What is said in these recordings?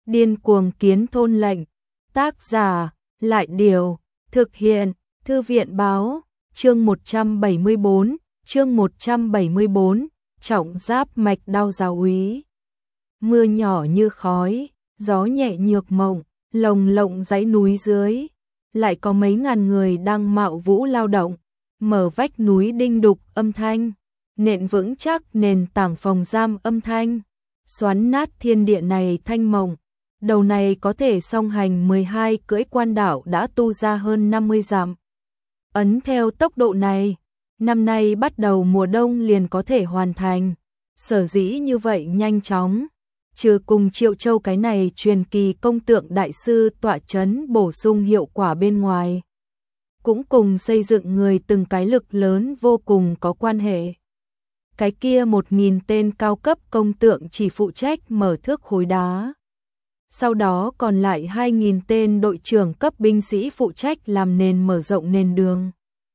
Điên cuồng kiến thôn lệnh. Tác giả, Lại Điều. Thực hiện, Thư viện báo. Chương 174, chương 174, trọng giáp mạch đao giáo úy. Mưa nhỏ như khói, gió nhẹ nhược mộng, lồng lộng dãy núi dưới. Lại có mấy ngàn người đang mạo vũ lao động, mở vách núi đinh đục âm thanh, nện vững chắc nền tảng phòng giam âm thanh, xoắn nát thiên địa này thanh mộng. Đầu này có thể song hành 12 cưỡi quan đảo đã tu ra hơn 50 dặm. Ấn theo tốc độ này, năm nay bắt đầu mùa đông liền có thể hoàn thành. Sở dĩ như vậy nhanh chóng, trừ cùng Triệu Châu cái này truyền kỳ công tượng đại sư tọa chấn bổ sung hiệu quả bên ngoài, cũng cùng xây dựng người từng cái lực lớn vô cùng có quan hệ. Cái kia 1000 tên cao cấp công tượng chỉ phụ trách mở thước khối đá. Sau đó còn lại 2000 tên đội trưởng cấp binh sĩ phụ trách làm nền mở rộng nền đường,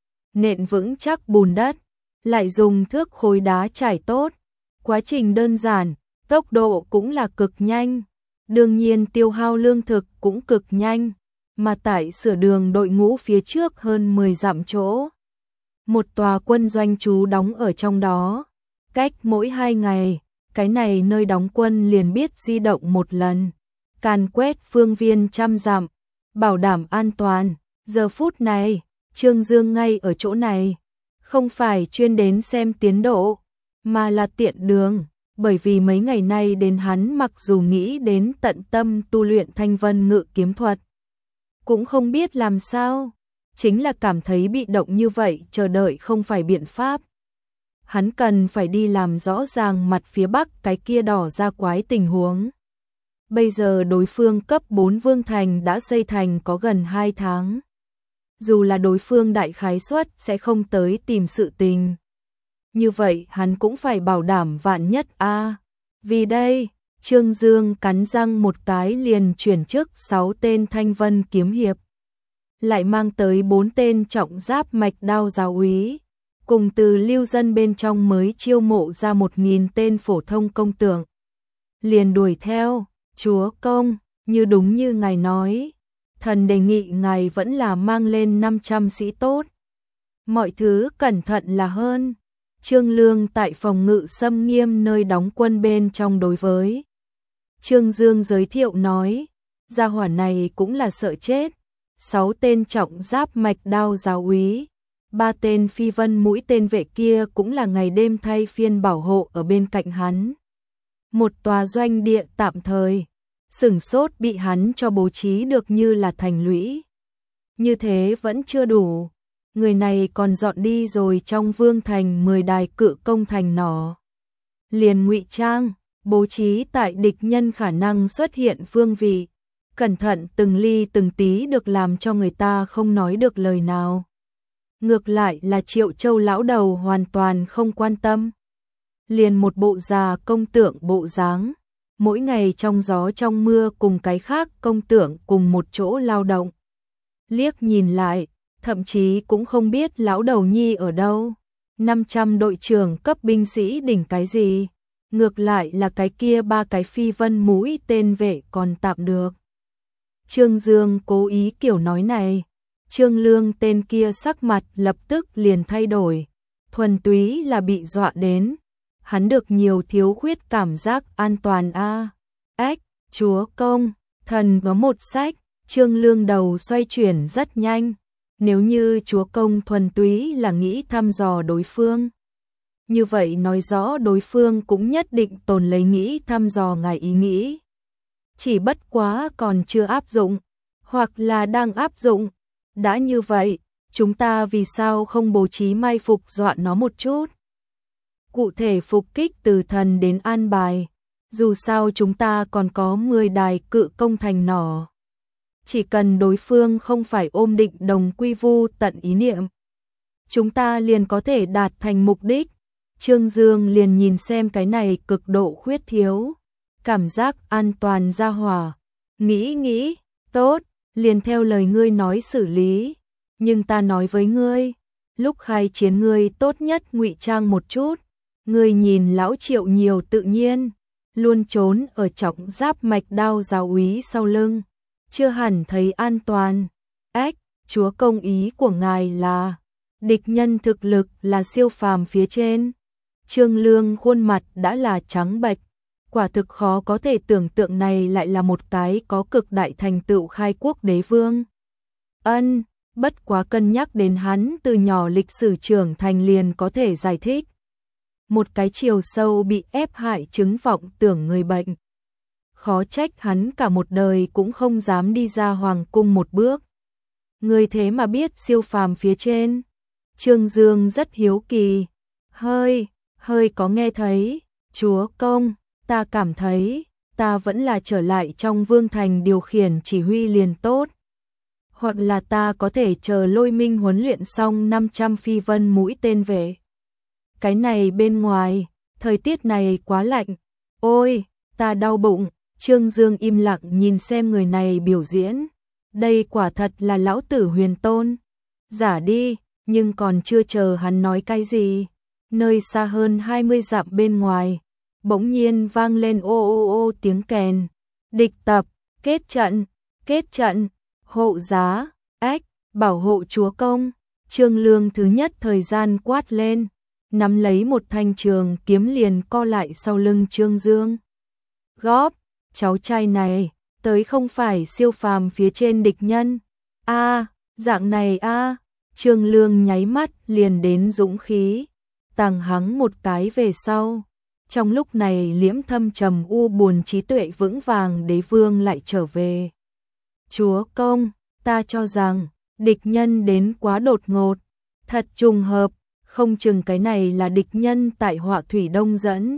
nện vững chắc bùn đất, lại dùng thước khối đá trải tốt. Quá trình đơn giản, tốc độ cũng là cực nhanh, đương nhiên tiêu hao lương thực cũng cực nhanh, mà tại sửa đường đội ngũ phía trước hơn 10 dặm chỗ. Một tòa quân doanh trú đóng ở trong đó, cách mỗi 2 ngày, cái này nơi đóng quân liền biết di động một lần, càn quét phương viên trăm dặm, bảo đảm an toàn. Giờ phút này, Trương Dương ngay ở chỗ này, không phải chuyên đến xem tiến độ, mà là tiện đường, bởi vì mấy ngày nay đến hắn mặc dù nghĩ đến tận tâm tu luyện Thanh Vân Ngự kiếm thuật, cũng không biết làm sao, chính là cảm thấy bị động như vậy chờ đợi không phải biện pháp. Hắn cần phải đi làm rõ ràng mặt phía bắc cái kia đỏ ra quái tình huống. Bây giờ đối phương cấp 4 vương thành đã xây thành có gần 2 tháng. Dù là đối phương đại khái suất sẽ không tới tìm sự tình, như vậy hắn cũng phải bảo đảm vạn nhất a. Vì đây, Trương Dương cắn răng một cái liền chuyển chức 6 tên Thanh Vân kiếm hiệp, lại mang tới 4 tên trọng giáp mạch đao giáo úy, cùng từ lưu dân bên trong mới chiêu mộ ra 1000 tên phổ thông công tượng. Liền đuổi theo, chúa công, như đúng như ngài nói, thần đề nghị ngài vẫn là mang lên 500 sĩ tốt. Mọi thứ cẩn thận là hơn. Trương Lương tại phòng ngự xâm nghiêm nơi đóng quân bên trong đối với Trương Dương giới thiệu nói, gia hỏa này cũng là sợ chết. 6 tên trọng giáp mạch đao giáo úy, 3 tên phi vân mũi tên vệ kia cũng là ngày đêm thay phiên bảo hộ ở bên cạnh hắn. Một tòa doanh địa tạm thời, sửng sốt bị hắn cho bố trí được như là thành lũy. Như thế vẫn chưa đủ, người này còn dọn đi rồi trong vương thành 10 đài cự công thành nỏ. Liền ngụy trang, bố trí tại địch nhân khả năng xuất hiện phương vị, cẩn thận từng ly từng tí được làm cho người ta không nói được lời nào. Ngược lại là Triệu Châu lão đầu hoàn toàn không quan tâm. Liền một bộ già công tượng bộ dáng, mỗi ngày trong gió trong mưa cùng cái khác công tượng cùng một chỗ lao động. Liếc nhìn lại, thậm chí cũng không biết lão đầu nhi ở đâu. 500 đội trưởng cấp binh sĩ đỉnh cái gì, ngược lại là cái kia 3 cái phi vân mũi tên vệ còn tạm được. Trương Dương cố ý kiểu nói này, Trương Lương tên kia sắc mặt lập tức liền thay đổi, thuần túy là bị dọa đến. Hắn được nhiều thiếu khuyết cảm giác an toàn a. Ách, chúa công, thần có một sách. Trương Lương đầu xoay chuyển rất nhanh. Nếu như chúa công thuần túy là nghĩ thăm dò đối phương, như vậy nói rõ đối phương cũng nhất định tồn lấy nghĩ thăm dò ngài ý nghĩ. Chỉ bất quá còn chưa áp dụng, hoặc là đang áp dụng. Đã như vậy, chúng ta vì sao không bố trí mai phục dọa nó một chút? Cụ thể phục kích từ thần đến an bài, dù sao chúng ta còn có 10 đài cự công thành nỏ. Chỉ cần đối phương không phải ôm định đồng quy vu tận ý niệm, chúng ta liền có thể đạt thành mục đích. Trương Dương liền nhìn xem cái này cực độ khuyết thiếu cảm giác an toàn ra hỏa, nghĩ, tốt, liền theo lời ngươi nói xử lý, nhưng ta nói với ngươi, lúc khai chiến ngươi tốt nhất ngụy trang một chút. Ngươi nhìn lão Triệu nhiều tự nhiên, luôn trốn ở trọng giáp mạch đao giáo úy sau lưng, chưa hẳn thấy an toàn. Ếch, chúa công ý của ngài là địch nhân thực lực là siêu phàm phía trên. Trương Lương khuôn mặt đã là trắng bệch, quả thực khó có thể tưởng tượng này lại là một cái có cực đại thành tựu khai quốc đế vương. Bất quá cân nhắc đến hắn từ nhỏ lịch sử trưởng thành liền có thể giải thích. Một cái chiều sâu bị ép hại chứng vọng tưởng người bệnh. Khó trách hắn cả một đời cũng không dám đi ra hoàng cung một bước. Người thế mà biết siêu phàm phía trên. Trương Dương rất hiếu kỳ. Hơi có nghe thấy, chúa công, ta cảm thấy, ta vẫn là trở lại trong vương thành điều khiển chỉ huy liền tốt. Hoặc là ta có thể chờ Lôi Minh huấn luyện xong 500 phi vân mũi tên về. Cái này bên ngoài, thời tiết này quá lạnh. Ôi, ta đau bụng. Trương Dương im lặng nhìn xem người này biểu diễn. Đây quả thật là lão tử huyền tôn. Giả đi, nhưng còn chưa chờ hắn nói cái gì. Nơi xa hơn 20 dặm bên ngoài, bỗng nhiên vang lên ô ô ô tiếng kèn. Địch tập, kết trận, hộ giá, ếch, bảo hộ chúa công. Trương Lương thứ nhất thời gian quát lên, nắm lấy một thanh trường kiếm liền co lại sau lưng Trương Dương. Góp, cháu trai này, tới không phải siêu phàm phía trên địch nhân. Dạng này Trương Lương nháy mắt liền đến dũng khí, tàng hắng một cái về sau. Trong lúc này liễm thâm trầm u buồn trí tuệ vững vàng đế vương lại trở về. Chúa công, ta cho rằng, địch nhân đến quá đột ngột, thật trùng hợp, không chừng cái này là địch nhân tại Họa Thủy Đông dẫn.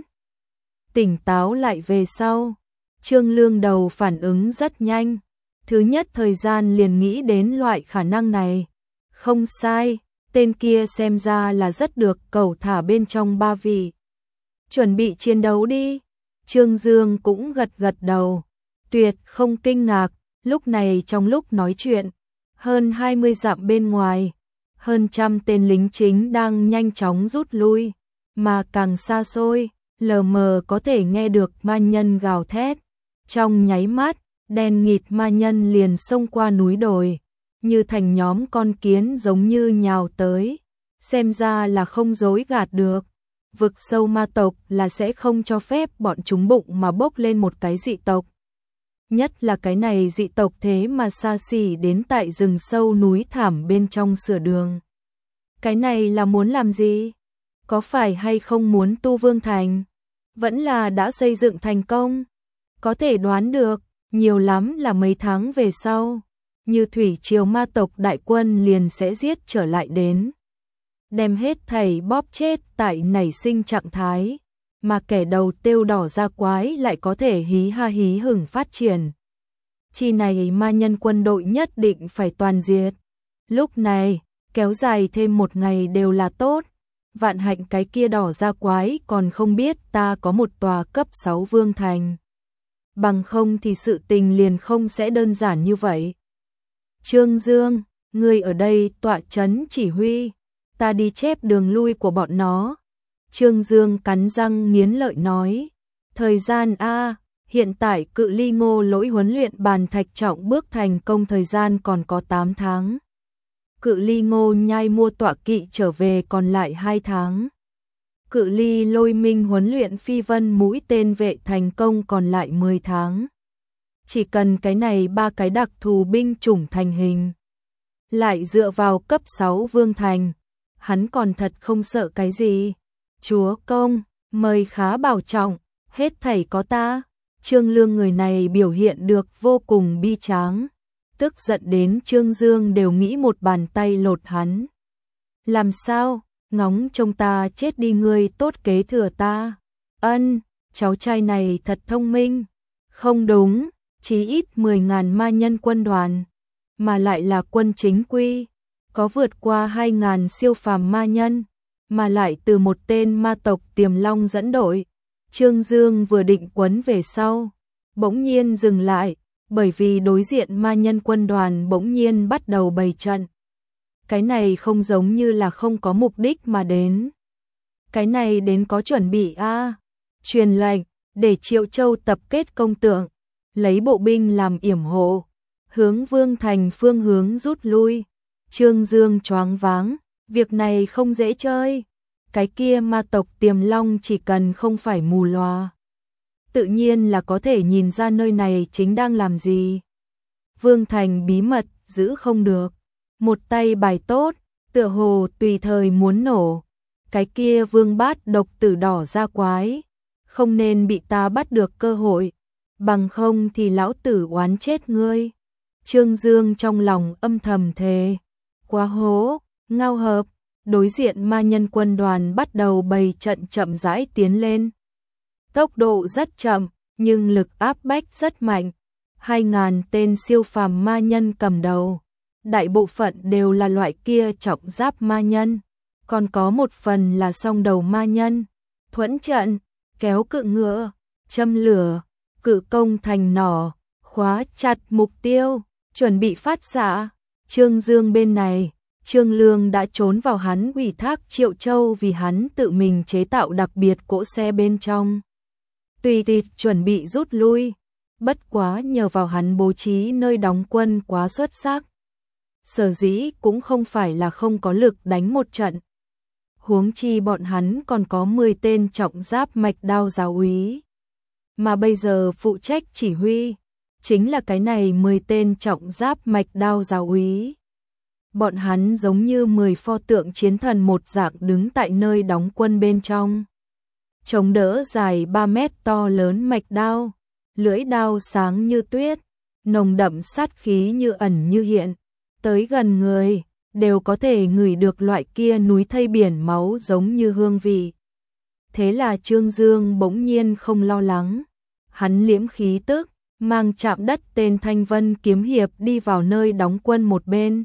Tỉnh táo lại về sau, Trương Lương đầu phản ứng rất nhanh, thứ nhất thời gian liền nghĩ đến loại khả năng này. Không sai, tên kia xem ra là rất được cẩu thả bên trong ba vị. Chuẩn bị chiến đấu đi. Trương Dương cũng gật đầu, tuyệt không kinh ngạc. Lúc này trong lúc nói chuyện, hơn 20 dặm bên ngoài, hơn 100 tên lính chính đang nhanh chóng rút lui, mà càng xa xôi, lờ mờ có thể nghe được ma nhân gào thét. Trong nháy mắt, đen nghịt ma nhân liền xông qua núi đồi, như thành nhóm con kiến giống như nhào tới. Xem ra là không dối gạt được. Vực sâu ma tộc là sẽ không cho phép bọn chúng bụng mà bốc lên một cái dị tộc. Nhất là cái này dị tộc thế mà xa xỉ đến tại rừng sâu núi thảm bên trong sửa đường. Cái này là muốn làm gì? Có phải hay không muốn tu vương thành? Vẫn là đã xây dựng thành công? Có thể đoán được, nhiều lắm là mấy tháng về sau, như thủy triều ma tộc đại quân liền sẽ giết trở lại đến. Đem hết thảy bóp chết tại nảy sinh trạng thái, mà kẻ đầu tiêu đỏ da quái lại có thể hí ha hí hửng phát triển. Chi này ma nhân quân đội nhất định phải toàn diệt. Lúc này, kéo dài thêm một ngày đều là tốt. Vạn hạnh cái kia đỏ da quái còn không biết ta có một tòa cấp 6 vương thành. Bằng không thì sự tình liền không sẽ đơn giản như vậy. Trương Dương, ngươi ở đây tọa chấn chỉ huy, ta đi chép đường lui của bọn nó. Trương Dương cắn răng nghiến lợi nói, thời gian hiện tại cự ly Ngô Lỗi huấn luyện bàn thạch trọng bước thành công thời gian còn có 8 tháng. Cự ly Ngô Nhai mua tọa kỵ trở về còn lại 2 tháng. Cự ly Lôi Minh huấn luyện phi vân mũi tên vệ thành công còn lại 10 tháng. Chỉ cần cái này 3 cái đặc thù binh chủng thành hình, lại dựa vào cấp 6 vương thành, hắn còn thật không sợ cái gì. Chúa công, mời khá bảo trọng, hết thảy có ta. Trương Lương người này biểu hiện được vô cùng bi tráng, tức giận đến Trương Dương đều nghĩ một bàn tay lột hắn. Làm sao, ngóng trông ta chết đi ngươi tốt kế thừa ta. Cháu trai này thật thông minh. Không đúng, chí ít 10.000 ma nhân quân đoàn, mà lại là quân chính quy, có vượt qua 2.000 siêu phàm ma nhân, mà lại từ một tên ma tộc Tiềm Long dẫn đội. Trương Dương vừa định quấn về sau, bỗng nhiên dừng lại, bởi vì đối diện ma nhân quân đoàn bỗng nhiên bắt đầu bày trận. Cái này không giống như là không có mục đích mà đến. Cái này đến có chuẩn bị truyền lệnh, để Triệu Châu tập kết công tượng, lấy bộ binh làm yểm hộ, hướng Vương Thành phương hướng rút lui. Trương Dương choáng váng, việc này không dễ chơi. Cái kia ma tộc Tiềm Long chỉ cần không phải mù lòa, tự nhiên là có thể nhìn ra nơi này chính đang làm gì. Vương Thành bí mật giữ không được, một tay bài tốt, tựa hồ tùy thời muốn nổ. Cái kia Vương Bát độc tử đỏ ra quái, không nên bị ta bắt được cơ hội, bằng không thì lão tử oán chết ngươi. Trương Dương trong lòng âm thầm thề. Quá hố, ngao hợp, đối diện ma nhân quân đoàn bắt đầu bày trận chậm rãi tiến lên. Tốc độ rất chậm, nhưng lực áp bách rất mạnh. 2.000 tên siêu phàm ma nhân cầm đầu. Đại bộ phận đều là loại kia trọng giáp ma nhân. Còn có một phần là song đầu ma nhân. Thuẫn trận, kéo cự ngựa, châm lửa, cự công thành nỏ, khóa chặt mục tiêu, chuẩn bị phát xạ. Trương Dương bên này, Trương Lương đã trốn vào hắn ủy thác Triệu Châu vì hắn tự mình chế tạo đặc biệt cỗ xe bên trong. Tùy tịt chuẩn bị rút lui, bất quá nhờ vào hắn bố trí nơi đóng quân quá xuất sắc. Sở dĩ cũng không phải là không có lực đánh một trận. Huống chi bọn hắn còn có 10 tên trọng giáp mạch đao giáo úy. Mà bây giờ phụ trách chỉ huy, chính là cái này 10 tên trọng giáp mạch đao giáo úy. Bọn hắn giống như 10 pho tượng chiến thần một dạng đứng tại nơi đóng quân bên trong. Chống đỡ dài 3 mét to lớn mạch đao, lưỡi đao sáng như tuyết, nồng đậm sát khí như ẩn như hiện. Tới gần người, đều có thể ngửi được loại kia núi thây biển máu giống như hương vị. Thế là Trương Dương bỗng nhiên không lo lắng. Hắn liễm khí tức, mang chạm đất tên Thanh Vân kiếm hiệp đi vào nơi đóng quân một bên.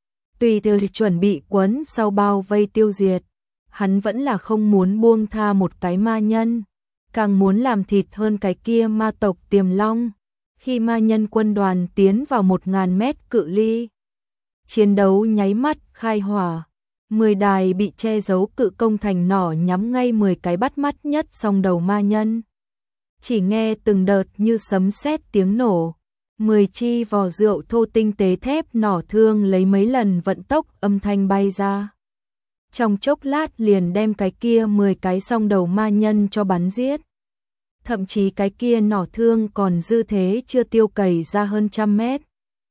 Tùy theo chuẩn bị quấn sau bao vây tiêu diệt. Hắn vẫn là không muốn buông tha một cái ma nhân, càng muốn làm thịt hơn cái kia ma tộc Tiềm Long. Khi ma nhân quân đoàn tiến vào 1.000 mét cự ly, chiến đấu nháy mắt khai hỏa. 10 đài bị che giấu cự công thành nỏ nhắm ngay 10 cái bắt mắt nhất song đầu ma nhân. Chỉ nghe từng đợt như sấm sét tiếng nổ, 10 chi vò rượu thô tinh tế thép nỏ thương lấy mấy lần vận tốc âm thanh bay ra. Trong chốc lát liền đem cái kia 10 cái song đầu ma nhân cho bắn giết. Thậm chí cái kia nỏ thương còn dư thế chưa tiêu cày ra hơn 100 mét.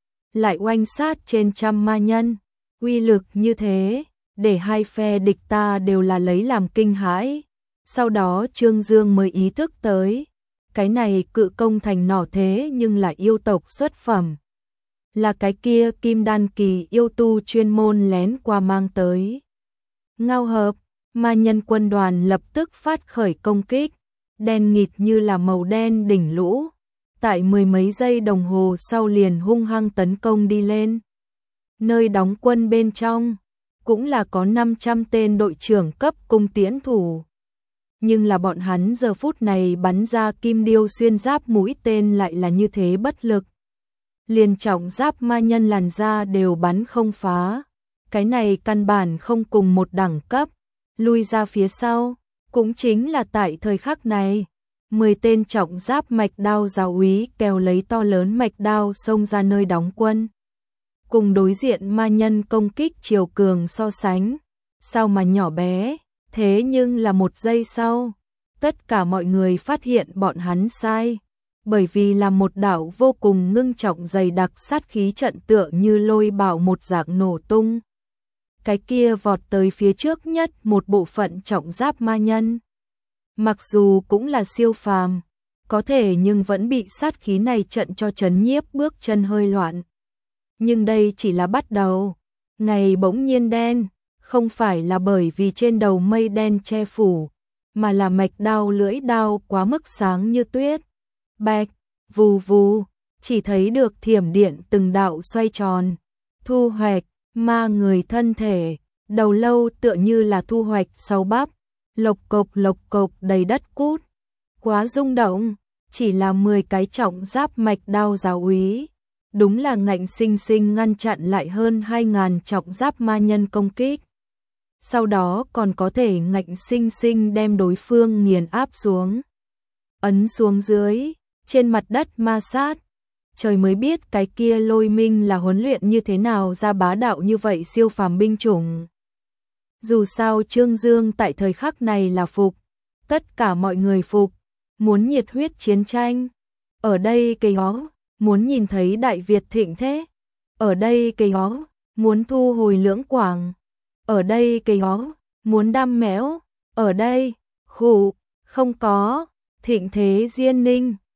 Lại oanh sát trên 100 ma nhân. Uy lực như thế, để hai phe địch ta đều là lấy làm kinh hãi. Sau đó Trương Dương mới ý thức tới. Cái này cự công thành nỏ thế nhưng là yêu tộc xuất phẩm. Là cái kia kim đan kỳ yêu tu chuyên môn lén qua mang tới. Ngao hợp, ma nhân quân đoàn lập tức phát khởi công kích, đen nghịt như là màu đen đỉnh lũ, tại 10 mấy giây đồng hồ sau liền hung hăng tấn công đi lên. Nơi đóng quân bên trong, cũng là có 500 tên đội trưởng cấp cung tiễn thủ. Nhưng là bọn hắn giờ phút này bắn ra kim điêu xuyên giáp mũi tên lại là như thế bất lực. Liền trọng giáp ma nhân làn da đều bắn không phá. Cái này căn bản không cùng một đẳng cấp, lui ra phía sau, cũng chính là tại thời khắc này, 10 tên trọng giáp mạch đao giáo úy kéo lấy to lớn mạch đao xông ra nơi đóng quân. Cùng đối diện ma nhân công kích chiều cường so sánh, sao mà nhỏ bé, thế nhưng là một giây sau, tất cả mọi người phát hiện bọn hắn sai, bởi vì là một đạo vô cùng ngưng trọng dày đặc sát khí trận tựa như lôi bạo một dạng nổ tung. Cái kia vọt tới phía trước nhất một bộ phận trọng giáp ma nhân. Mặc dù cũng là siêu phàm, có thể nhưng vẫn bị sát khí này trận cho chấn nhiếp bước chân hơi loạn. Nhưng đây chỉ là bắt đầu. Ngày bỗng nhiên đen, không phải là bởi vì trên đầu mây đen che phủ, mà là mạch đao lưỡi đao quá mức sáng như tuyết. Bạch, vù vù, chỉ thấy được thiểm điện từng đạo xoay tròn, thu hoạch ma người thân thể, đầu lâu tựa như là thu hoạch sau bắp, lộc cộc đầy đất cút. Quá rung động, chỉ là 10 cái trọng giáp mạch đao giáo úy, đúng là ngạnh sinh sinh ngăn chặn lại hơn 2.000 trọng giáp ma nhân công kích. Sau đó còn có thể ngạnh sinh sinh đem đối phương nghiền áp xuống. ấn xuống dưới, trên mặt đất ma sát. Trời mới biết cái kia Lôi Minh là huấn luyện như thế nào ra bá đạo như vậy siêu phàm binh chủng. Dù sao Trương Dương tại thời khắc này là phục, tất cả mọi người phục, muốn nhiệt huyết chiến tranh. Ở đây cây hó, muốn nhìn thấy Đại Việt thịnh thế. Ở đây cây hó, muốn thu hồi Lưỡng Quảng. Ở đây cây hó, muốn đam méo. Ở đây, khủ, không có, thịnh thế Diên Ninh.